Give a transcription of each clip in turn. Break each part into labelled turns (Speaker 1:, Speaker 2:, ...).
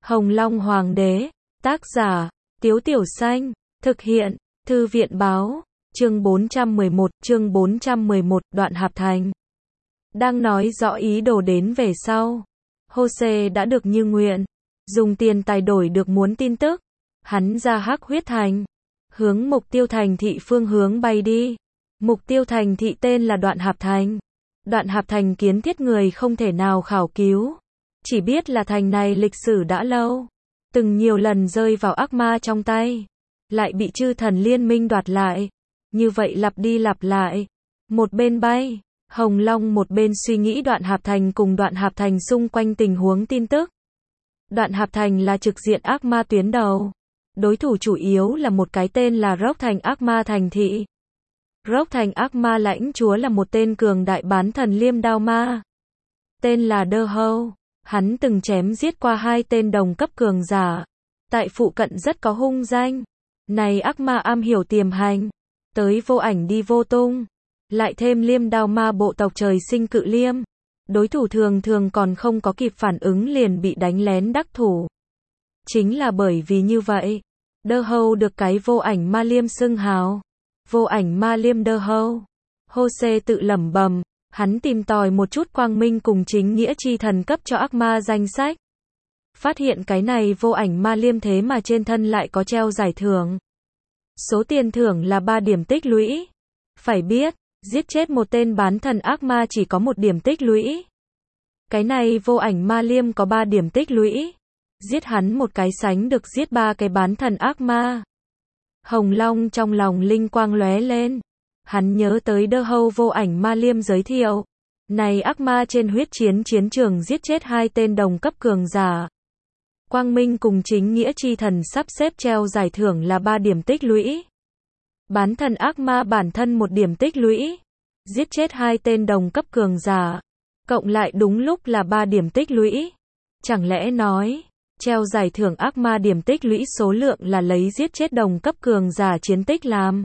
Speaker 1: Hồng Long Hoàng đế, tác giả, Tiếu Tiểu Xanh, thực hiện, Thư viện báo, chương 411, Đoạn Hạp Thành. Đang nói rõ ý đồ đến về sau. Hô-xê đã được như nguyện, dùng tiền tài đổi được muốn tin tức. Hắn ra Hắc Huyết Thành, hướng mục tiêu thành thị phương hướng bay đi. Mục tiêu thành thị tên là Đoạn Hạp Thành. Đoạn Hạp Thành kiến thiết người không thể nào khảo cứu. Chỉ biết là thành này lịch sử đã lâu, từng nhiều lần rơi vào ác ma trong tay, lại bị chư thần liên minh đoạt lại. Như vậy lặp đi lặp lại. Một bên bay, Hồng Long một bên suy nghĩ Đoạn Hạp Thành cùng Đoạn Hạp Thành xung quanh tình huống tin tức. Đoạn Hạp Thành là trực diện ác ma tuyến đầu. Đối thủ chủ yếu là một cái tên là Rock Thành ác ma thành thị. Rock Thành ác ma lãnh chúa là một tên cường đại bán thần liêm đao ma. Tên là The Hole. Hắn từng chém giết qua 2 tên đồng cấp cường giả. Tại phụ cận rất có hung danh. Này ác ma am hiểu tiềm hành. Tới vô ảnh đi vô tung. Lại thêm liêm đao ma bộ tộc trời sinh cự liêm. Đối thủ thường thường còn không có kịp phản ứng liền bị đánh lén đắc thủ. Chính là bởi vì như vậy, The Hole được cái vô ảnh ma liêm xưng hào. Vô ảnh ma liêm The Hole. Hô-xê tự lẩm bẩm, hắn tìm tòi một chút quang minh cùng chính nghĩa chi thần cấp cho ác ma danh sách. Phát hiện cái này vô ảnh ma liêm thế mà trên thân lại có treo giải thưởng. Số tiền thưởng là 3 điểm tích lũy. Phải biết, giết chết một tên bán thần ác ma chỉ có 1 điểm tích lũy. Cái này vô ảnh ma liêm có 3 điểm tích lũy. Giết hắn một cái sánh được giết 3 cái bán thần ác ma. Hồng Long trong lòng linh quang lóe lên. Hắn nhớ tới The Hole vô ảnh ma liêm giới thiệu. Này ác ma trên huyết chiến chiến trường giết chết 2 tên đồng cấp cường giả. Quang minh cùng chính nghĩa chi thần sắp xếp treo giải thưởng là 3 điểm tích lũy. Bán thần ác ma bản thân 1 điểm tích lũy. Giết chết 2 tên đồng cấp cường giả. Cộng lại đúng lúc là 3 điểm tích lũy. Chẳng lẽ nói, treo giải thưởng ác ma điểm tích lũy số lượng là lấy giết chết đồng cấp cường giả chiến tích làm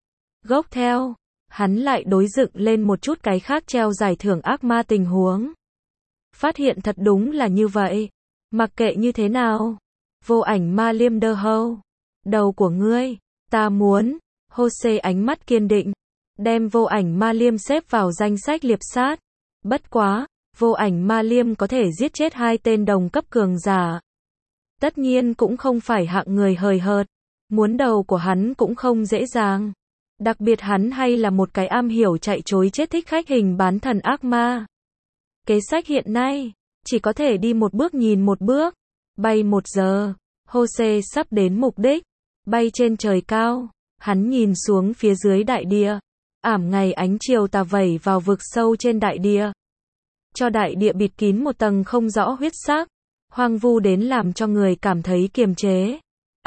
Speaker 1: gốc theo. Hắn lại đối dựng lên một chút cái khác treo giải thưởng ác ma tình huống. Phát hiện thật đúng là như vậy. Mặc kệ như thế nào, vô ảnh ma liêm The Hole, đầu của ngươi, ta muốn. Hô-xê ánh mắt kiên định, đem vô ảnh ma liêm xếp vào danh sách liệp sát. Bất quá, vô ảnh ma liêm có thể giết chết 2 tên đồng cấp cường giả. Tất nhiên cũng không phải hạng người hời hợt. Muốn đầu của hắn cũng không dễ dàng. Đặc biệt hắn hay là một cái am hiểu chạy chối chết thích khách hình bán thần ác ma. Kế sách hiện nay, chỉ có thể đi một bước nhìn một bước. Bay 1 giờ, Hô-xê sắp đến mục đích. Bay trên trời cao, hắn nhìn xuống phía dưới đại địa. Ảm ngày ánh chiều tà vẩy vào vực sâu trên đại địa. Cho đại địa bịt kín một tầng không rõ huyết sắc. Hoang vu đến làm cho người cảm thấy kiềm chế.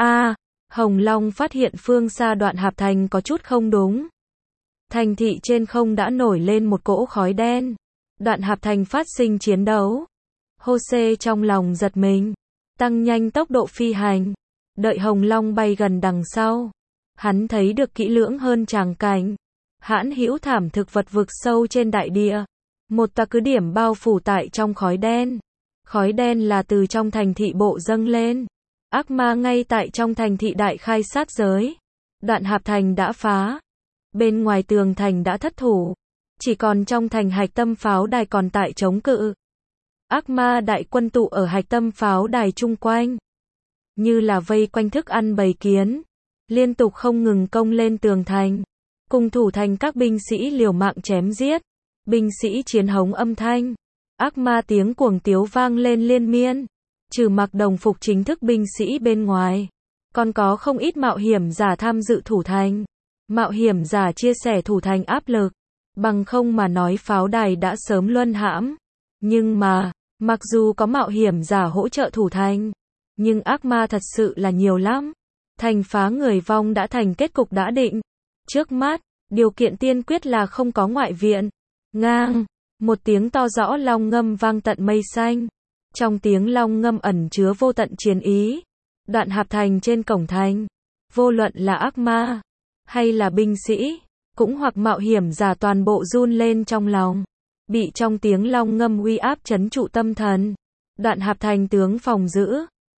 Speaker 1: Hồng Long phát hiện phương xa Đoạn Hạp Thành có chút không đúng. Thành thị trên không đã nổi lên một cỗ khói đen. Đoạn Hạp Thành phát sinh chiến đấu. Hô-xê trong lòng giật mình, tăng nhanh tốc độ phi hành. Đợi Hồng Long bay gần đằng sau, hắn thấy được kỹ lưỡng hơn tràng cảnh. Hãn hữu thảm thực vật vực sâu trên đại địa. Một tòa cứ điểm bao phủ tại trong khói đen. Khói đen là từ trong thành thị bộ dâng lên. Ác ma ngay tại trong thành thị đại khai sát giới. Đoạn Hạp Thành đã phá. Bên ngoài tường thành đã thất thủ. Chỉ còn trong thành hạch tâm pháo đài còn tại chống cự. Ác ma đại quân tụ ở hạch tâm pháo đài chung quanh. Như là vây quanh thức ăn bầy kiến. Liên tục không ngừng công lên tường thành. Cùng thủ thành các binh sĩ liều mạng chém giết. Binh sĩ chiến hống âm thanh. Ác ma tiếng cuồng tiếu vang lên liên miên. Trừ mặc đồng phục chính thức binh sĩ bên ngoài, còn có không ít mạo hiểm giả tham dự thủ thành. Mạo hiểm giả chia sẻ thủ thành áp lực. Bằng không mà nói pháo đài đã sớm luân hãm. Nhưng mà, mặc dù có mạo hiểm giả hỗ trợ thủ thành, nhưng ác ma thật sự là nhiều lắm. Thành phá người vong đã thành kết cục đã định. Trước mắt, điều kiện tiên quyết là không có ngoại viện. Ngang, một tiếng to rõ long ngâm vang tận mây xanh. Trong tiếng long ngâm ẩn chứa vô tận chiến ý. Đoạn Hạp Thành trên cổng thành, vô luận là ác ma, hay là binh sĩ, cũng hoặc mạo hiểm giả toàn bộ run lên trong lòng. Bị trong tiếng long ngâm uy áp trấn trụ tâm thần. Đoạn Hạp Thành tướng phòng giữ.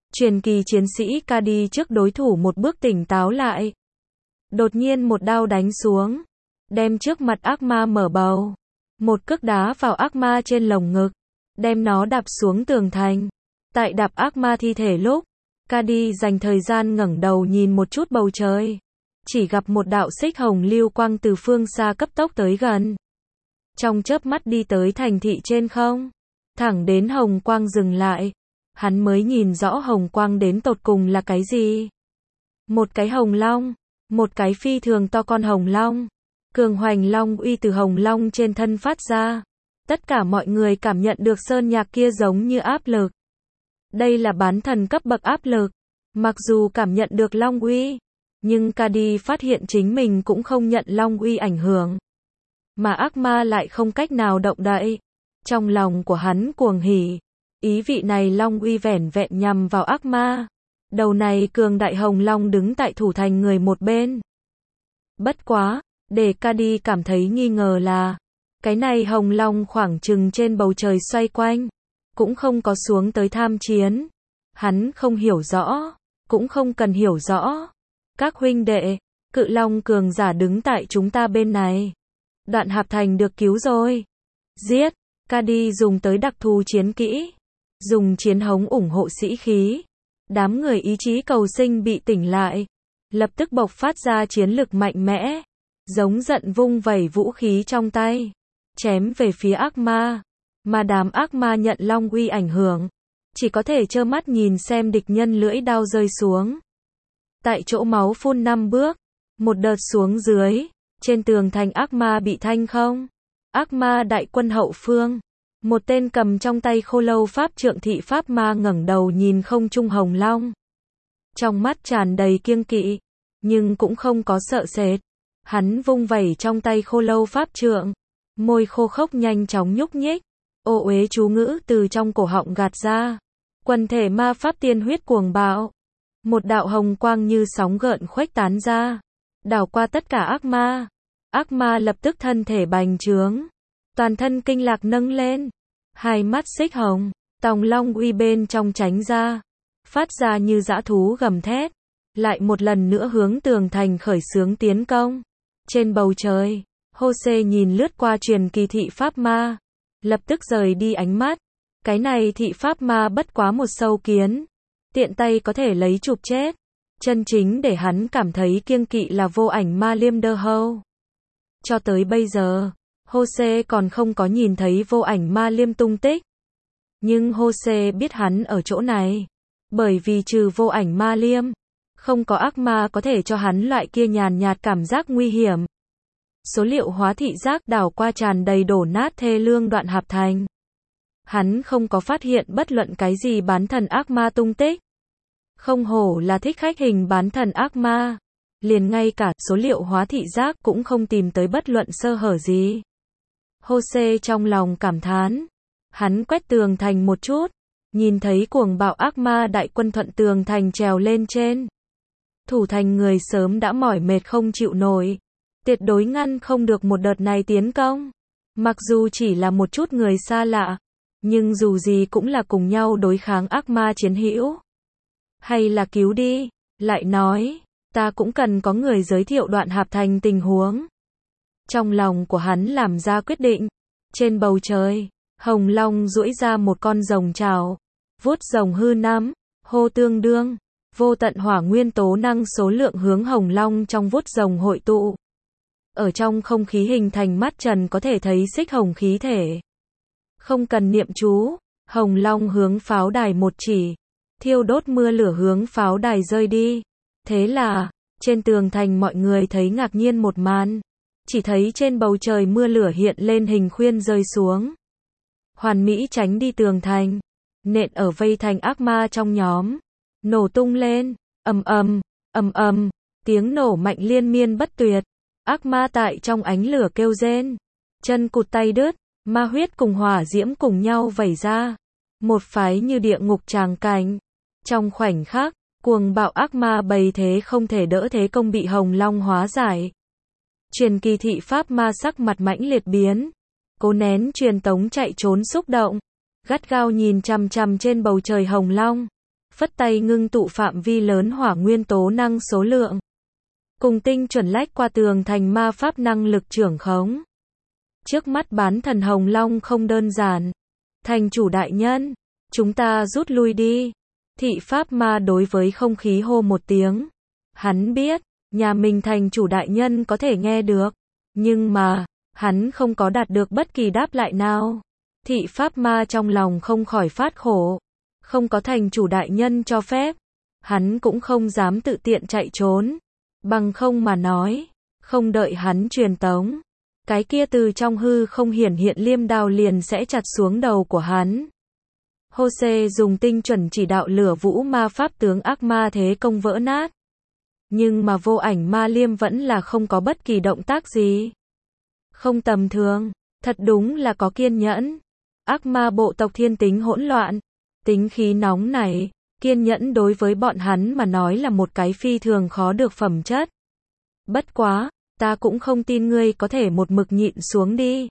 Speaker 1: Truyền kỳ chiến sĩ Cady trước đối thủ một bước tỉnh táo lại. Đột nhiên một đao đánh xuống, đem trước mặt ác ma mở bầu. Một cước đá vào ác ma trên lồng ngực, đem nó đạp xuống tường thành. Tại đạp ác ma thi thể lúc, Cady dành thời gian ngẩng đầu nhìn một chút bầu trời. Chỉ gặp một đạo xích hồng lưu quang từ phương xa cấp tốc tới gần. Trong chớp mắt đi tới thành thị trên không. Thẳng đến hồng quang dừng lại. Hắn mới nhìn rõ hồng quang đến tột cùng là cái gì. Một cái hồng long. Một cái phi thường to con hồng long. Cường hoành long uy từ hồng long trên thân phát ra. Tất cả mọi người cảm nhận được sơn nhạc kia giống như áp lực. Đây là bán thần cấp bậc áp lực. Mặc dù cảm nhận được long uy, nhưng Cady phát hiện chính mình cũng không nhận long uy ảnh hưởng. Mà ác ma lại không cách nào động đậy. Trong lòng của hắn cuồng hỉ. Ý vị này long uy vẻn vẹn nhằm vào ác ma. Đầu này cường đại hồng long đứng tại thủ thành người một bên. Bất quá, để Cady cảm thấy nghi ngờ là, cái này hồng long khoảng chừng trên bầu trời xoay quanh, cũng không có xuống tới tham chiến. Hắn không hiểu rõ, cũng không cần hiểu rõ. Các huynh đệ, cự long cường giả đứng tại chúng ta bên này. Đoạn Hạp Thành được cứu rồi. Giết, Cady dùng tới đặc thù chiến kỹ. Dùng chiến hống ủng hộ sĩ khí. Đám người ý chí cầu sinh bị tỉnh lại. Lập tức bộc phát ra chiến lực mạnh mẽ. Giống giận vung vẩy vũ khí trong tay. Chém về phía ác ma. Mà đám ác ma nhận long uy ảnh hưởng. Chỉ có thể trơ mắt nhìn xem địch nhân lưỡi đao rơi xuống. Tại chỗ máu phun 5 bước. Một đợt xuống dưới. Trên tường thành ác ma bị thanh không. Ác ma đại quân hậu phương. Một tên cầm trong tay khô lâu pháp trượng thị pháp ma ngẩng đầu nhìn không trung hồng long. Trong mắt tràn đầy kiêng kỵ. Nhưng cũng không có sợ sệt. Hắn vung vẩy trong tay khô lâu pháp trượng. Môi khô khốc nhanh chóng nhúc nhích. Ô uế chú ngữ từ trong cổ họng gạt ra. Quần thể ma pháp tiên huyết cuồng bạo. Một đạo hồng quang như sóng gợn khuếch tán ra. Đảo qua tất cả ác ma. Ác ma lập tức thân thể bành trướng. Toàn thân kinh lạc nâng lên. Hai mắt xích hồng. Tòng long uy bên trong tránh ra. Phát ra như dã thú gầm thét. Lại một lần nữa hướng tường thành khởi xướng tiến công. Trên bầu trời, Jose nhìn lướt qua truyền kỳ thị pháp ma. Lập tức rời đi ánh mắt. Cái này thị pháp ma bất quá một sâu kiến. Tiện tay có thể lấy chụp chết. Chân chính để hắn cảm thấy kiêng kỵ là vô ảnh ma liêm đơ hâu. Cho tới bây giờ, Jose còn không có nhìn thấy vô ảnh ma liêm tung tích. Nhưng Jose biết hắn ở chỗ này. Bởi vì trừ vô ảnh ma liêm, không có ác ma có thể cho hắn loại kia nhàn nhạt cảm giác nguy hiểm. Số liệu hóa thị giác đảo qua tràn đầy đổ nát thê lương Đoạn Hạp Thành. Hắn không có phát hiện bất luận cái gì bán thần ác ma tung tích. Không hổ là thích khách hình bán thần ác ma. Liền ngay cả số liệu hóa thị giác cũng không tìm tới bất luận sơ hở gì. Jose trong lòng cảm thán. Hắn quét tường thành một chút. Nhìn thấy cuồng bạo ác ma đại quân thuận tường thành trèo lên trên. Thủ thành người sớm đã mỏi mệt không chịu nổi. Tuyệt đối ngăn không được một đợt này tiến công. Mặc dù chỉ là một chút người xa lạ. Nhưng dù gì cũng là cùng nhau đối kháng ác ma chiến hữu. Hay là cứu đi. Lại nói, ta cũng cần có người giới thiệu Đoạn Hạp Thành tình huống. Trong lòng của hắn làm ra quyết định. Trên bầu trời, hồng long duỗi ra một con rồng trào. Vuốt rồng hư nắm, hô tương đương. Vô tận hỏa nguyên tố năng số lượng hướng hồng long trong vuốt rồng hội tụ. Ở trong không khí hình thành mắt trần có thể thấy xích hồng khí thể. Không cần niệm chú, hồng long hướng pháo đài một chỉ. Thiêu đốt mưa lửa hướng pháo đài rơi đi. Thế là, trên tường thành mọi người thấy ngạc nhiên một màn. Chỉ thấy trên bầu trời mưa lửa hiện lên hình khuyên rơi xuống. Hoàn mỹ tránh đi tường thành. Nện ở vây thành ác ma trong nhóm. Nổ tung lên. Ầm ầm, ầm ầm. Tiếng nổ mạnh liên miên bất tuyệt. Ác ma tại trong ánh lửa kêu rên. Chân cụt tay đứt. Ma huyết cùng hỏa diễm cùng nhau vẩy ra. Một phái như địa ngục tràng cảnh. Trong khoảnh khắc, cuồng bạo ác ma bầy thế không thể đỡ thế công bị hồng long hóa giải. Truyền kỳ thị pháp ma sắc mặt mãnh liệt biến. Cố nén truyền tống chạy trốn xúc động. Gắt gao nhìn chằm chằm trên bầu trời hồng long. phất tay ngưng tụ phạm vi lớn hỏa nguyên tố năng số lượng. Cùng tinh chuẩn lách qua tường thành ma pháp năng lực trưởng khống. Trước mắt bán thần Hồng Long không đơn giản. Thành chủ đại nhân, chúng ta rút lui đi. Thị pháp ma đối với không khí hô một tiếng. Hắn biết, nhà mình thành chủ đại nhân có thể nghe được. Nhưng mà, hắn không có đạt được bất kỳ đáp lại nào. Thị pháp ma trong lòng không khỏi phát khổ. Không có thành chủ đại nhân cho phép. Hắn cũng không dám tự tiện chạy trốn. Bằng không mà nói, không đợi hắn truyền tống. Cái kia từ trong hư không hiển hiện liêm đao liền sẽ chặt xuống đầu của hắn. Jose dùng tinh chuẩn chỉ đạo lửa vũ ma pháp tướng ác ma thế công vỡ nát. Nhưng mà vô ảnh ma liêm vẫn là không có bất kỳ động tác gì. Không tầm thường, thật đúng là có kiên nhẫn. Ác ma bộ tộc thiên tính hỗn loạn, tính khí nóng nảy, kiên nhẫn đối với bọn hắn mà nói là một cái phi thường khó được phẩm chất. Bất quá, ta cũng không tin ngươi có thể một mực nhịn xuống đi.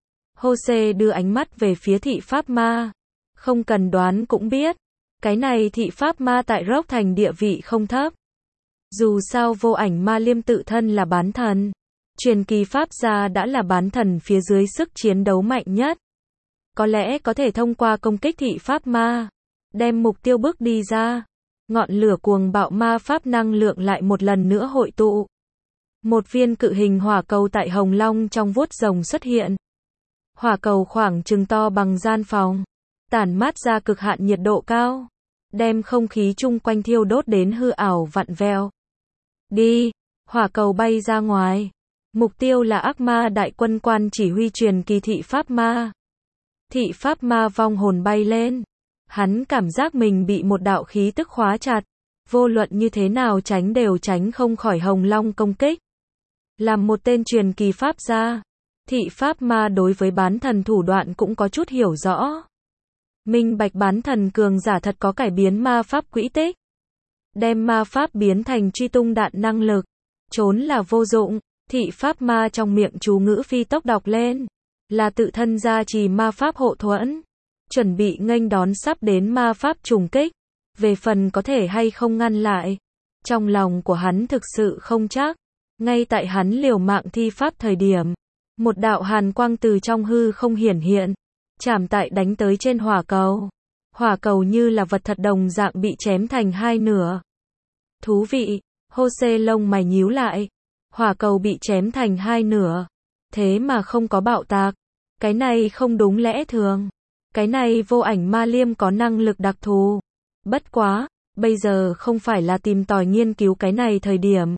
Speaker 1: Jose đưa ánh mắt về phía thị pháp ma. Không cần đoán cũng biết, cái này thị pháp ma tại Rock Thành địa vị không thấp. Dù sao vô ảnh ma liêm tự thân là bán thần. Truyền kỳ pháp gia đã là bán thần phía dưới sức chiến đấu mạnh nhất. Có lẽ có thể thông qua công kích thị pháp ma, đem mục tiêu bước đi ra. Ngọn lửa cuồng bạo ma pháp năng lượng lại một lần nữa hội tụ. Một viên cự hình hỏa cầu tại Hồng Long trong vuốt rồng xuất hiện. Hỏa cầu khoảng chừng to bằng gian phòng, tản mát ra cực hạn nhiệt độ cao, đem không khí chung quanh thiêu đốt đến hư ảo vặn vẹo. Đi, hỏa cầu bay ra ngoài. Mục tiêu là ác ma đại quân quan chỉ huy truyền kỳ thị pháp ma. Thị pháp ma vong hồn bay lên. Hắn cảm giác mình bị một đạo khí tức khóa chặt. Vô luận như thế nào tránh đều tránh không khỏi Hồng Long công kích. Làm một tên truyền kỳ pháp gia, thị pháp ma đối với bán thần thủ đoạn cũng có chút hiểu rõ. Minh bạch bán thần cường giả thật có cải biến ma pháp quỹ tích. Đem ma pháp biến thành truy tung đạn năng lực. Trốn là vô dụng. Thị pháp ma trong miệng chú ngữ phi tốc đọc lên. Là tự thân gia trì ma pháp hộ thuẫn. Chuẩn bị nghênh đón sắp đến ma pháp trùng kích. Về phần có thể hay không ngăn lại. Trong lòng của hắn thực sự không chắc. Ngay tại hắn liều mạng thi pháp thời điểm. Một đạo hàn quang từ trong hư không hiển hiện. Chạm tại đánh tới trên hỏa cầu. Hỏa cầu như là vật thật đồng dạng bị chém thành hai nửa. Thú vị, Jose lông mày nhíu lại. Hỏa cầu bị chém thành hai nửa. Thế mà không có bạo tạc. Cái này không đúng lẽ thường. Cái này vô ảnh ma liêm có năng lực đặc thù. Bất quá, bây giờ không phải là tìm tòi nghiên cứu cái này thời điểm.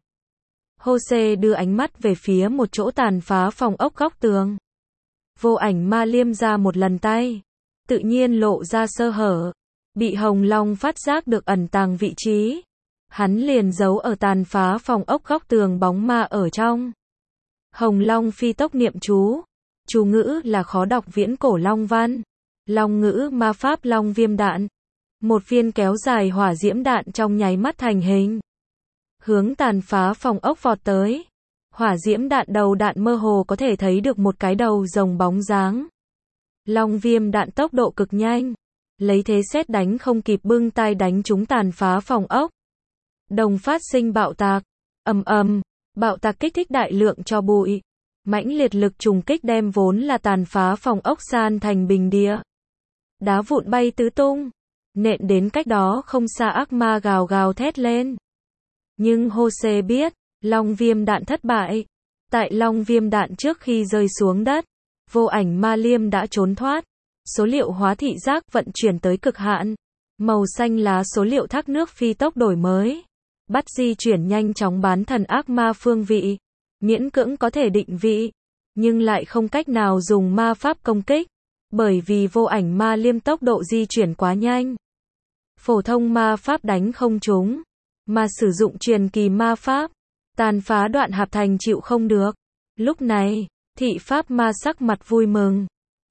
Speaker 1: Jose đưa ánh mắt về phía một chỗ tàn phá phòng ốc góc tường. Vô ảnh ma liêm ra một lần tay. Tự nhiên lộ ra sơ hở. Bị Hồng Long phát giác được ẩn tàng vị trí. Hắn liền giấu ở tàn phá phòng ốc góc tường bóng ma ở trong. Hồng Long phi tốc niệm chú. Chú ngữ là khó đọc viễn cổ long văn. Long ngữ ma pháp long viêm đạn. Một viên kéo dài hỏa diễm đạn trong nháy mắt thành hình. Hướng tàn phá phòng ốc vọt tới. Hỏa diễm đạn đầu đạn mơ hồ có thể thấy được một cái đầu rồng bóng dáng. Long viêm đạn tốc độ cực nhanh. Lấy thế sét đánh không kịp bưng tay đánh trúng tàn phá phòng ốc. Đồng phát sinh bạo tạc. Ầm ầm, bạo tạc kích thích đại lượng tro bụi. Mãnh liệt lực trùng kích đem vốn là tàn phá phòng ốc san thành bình địa. Đá vụn bay tứ tung. Nện đến cách đó không xa ác ma gào gào thét lên. Nhưng Jose biết, long viêm đạn thất bại. Tại long viêm đạn trước khi rơi xuống đất, vô ảnh ma liêm đã trốn thoát. Số liệu hóa thị giác vận chuyển tới cực hạn. Màu xanh lá số liệu thác nước phi tốc đổi mới. Bắt di chuyển nhanh chóng bán thần ác ma phương vị. Miễn cưỡng có thể định vị. Nhưng lại không cách nào dùng ma pháp công kích. Bởi vì vô ảnh ma liêm tốc độ di chuyển quá nhanh. Phổ thông ma pháp đánh không trúng. Mà sử dụng truyền kỳ ma pháp. Tàn phá đoạn hạp thành chịu không được. Lúc này, thị pháp ma sắc mặt vui mừng.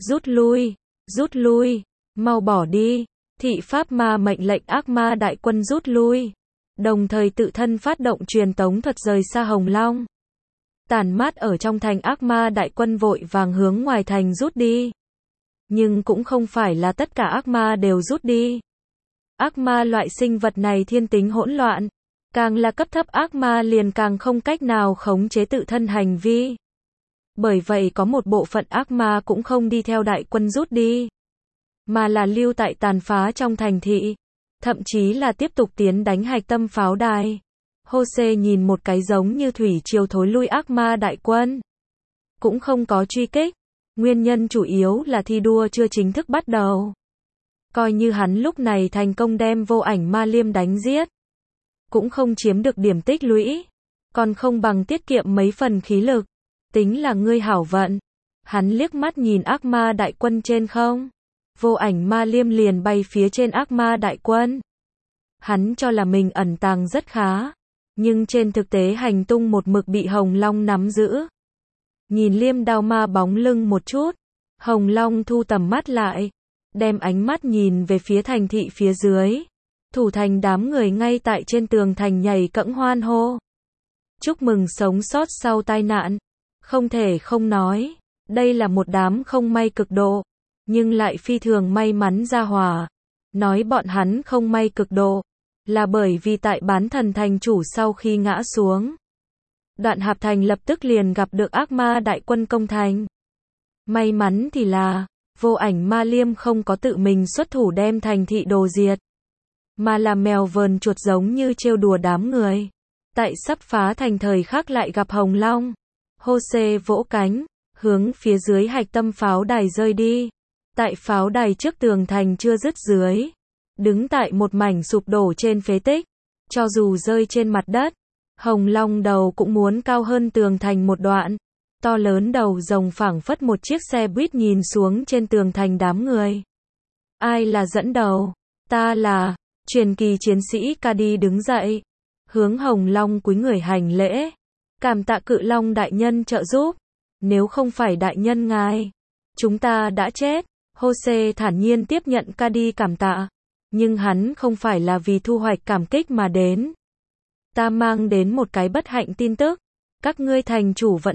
Speaker 1: Rút lui, mau bỏ đi. Thị pháp ma mệnh lệnh ác ma đại quân rút lui. Đồng thời tự thân phát động truyền tống thuật rời xa Hồng Long. Tản mát ở trong thành ác ma đại quân vội vàng hướng ngoài thành rút đi. Nhưng cũng không phải là tất cả ác ma đều rút đi. Ác ma loại sinh vật này thiên tính hỗn loạn. Càng là cấp thấp ác ma liền càng không cách nào khống chế tự thân hành vi. Bởi vậy có một bộ phận ác ma cũng không đi theo đại quân rút đi, mà là lưu tại tàn phá trong thành thị, thậm chí là tiếp tục tiến đánh hạch tâm pháo đài. Jose nhìn một cái giống như thủy triều thối lui ác ma đại quân. Cũng không có truy kích, nguyên nhân chủ yếu là thi đua chưa chính thức bắt đầu. Coi như hắn lúc này thành công đem vô ảnh ma liêm đánh giết, cũng không chiếm được điểm tích lũy, còn không bằng tiết kiệm mấy phần khí lực. Tính là ngươi hảo vận. Hắn liếc mắt nhìn ác ma đại quân trên không. Vô ảnh ma liêm liền bay phía trên ác ma đại quân. Hắn cho là mình ẩn tàng rất khá, nhưng trên thực tế hành tung một mực bị Hồng Long nắm giữ. Nhìn liêm đao ma bóng lưng một chút, Hồng Long thu tầm mắt lại, đem ánh mắt nhìn về phía thành thị phía dưới. Thủ thành đám người ngay tại trên tường thành nhảy cẫng hoan hô. Chúc mừng sống sót sau tai nạn. Không thể không nói, đây là một đám không may cực độ, nhưng lại phi thường may mắn gia hỏa. Nói bọn hắn không may cực độ, là bởi vì tại bán thần thành chủ sau khi ngã xuống, Đoạn Hạp Thành lập tức liền gặp được ác ma đại quân công thành. May mắn thì là, vô ảnh ma liêm không có tự mình xuất thủ đem thành thị đồ diệt, mà là mèo vờn chuột giống như trêu đùa đám người. Tại sắp phá thành thời khắc lại gặp Hồng Long. Jose vỗ cánh, hướng phía dưới hạch tâm pháo đài rơi đi. Tại pháo đài trước tường thành chưa dứt dưới, đứng tại một mảnh sụp đổ trên phế tích. Cho dù rơi trên mặt đất, Hồng Long đầu cũng muốn cao hơn tường thành một đoạn. To lớn đầu rồng phảng phất một chiếc xe buýt nhìn xuống trên tường thành đám người. Ai là dẫn đầu? Ta là. Truyền kỳ chiến sĩ Cady đứng dậy, hướng Hồng Long cúi người hành lễ. Cảm tạ Cự Long đại nhân trợ giúp. Nếu không phải đại nhân ngài, chúng ta đã chết. Jose thản nhiên tiếp nhận Cady cảm tạ. Nhưng hắn không phải là vì thu hoạch cảm kích mà đến. Ta mang đến một cái bất hạnh tin tức. Các ngươi thành chủ vẫn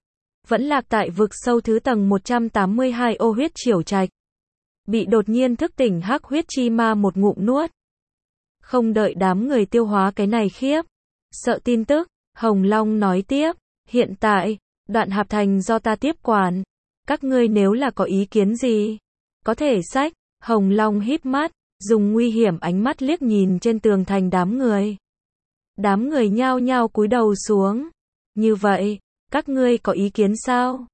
Speaker 1: lạc tại vực sâu thứ tầng 182 ô huyết triểu trạch. Bị đột nhiên thức tỉnh hắc huyết chi ma một ngụm nuốt. Không đợi đám người tiêu hóa cái này khiếp sợ tin tức, Hồng Long nói tiếp, hiện tại, Đoạn Hạp Thành do ta tiếp quản. Các ngươi nếu là có ý kiến gì, có thể xách. Hồng Long híp mắt, dùng nguy hiểm ánh mắt liếc nhìn trên tường thành đám người. Đám người nhao nhao cúi đầu xuống. Như vậy, các ngươi có ý kiến sao?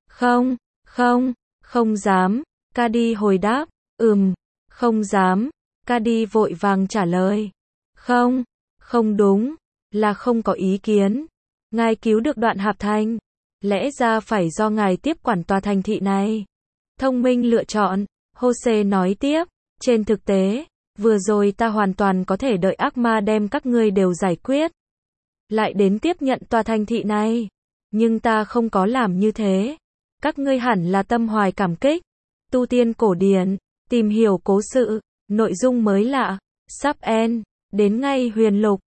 Speaker 1: Không dám. Cady hồi đáp, không dám. Cady vội vàng trả lời. Không đúng, là không có ý kiến. Ngài cứu được Đoạn Hạp Thành, lẽ ra phải do ngài tiếp quản tòa thành thị này. Thông minh lựa chọn, Jose nói tiếp, trên thực tế, vừa rồi ta hoàn toàn có thể đợi ác ma đem các ngươi đều giải quyết, lại đến tiếp nhận tòa thành thị này. Nhưng ta không có làm như thế. Các ngươi hẳn là tâm hoài cảm kích, tu tiên cổ điển, tìm hiểu cố sự, nội dung mới lạ, sắp end, đến ngay huyền lục.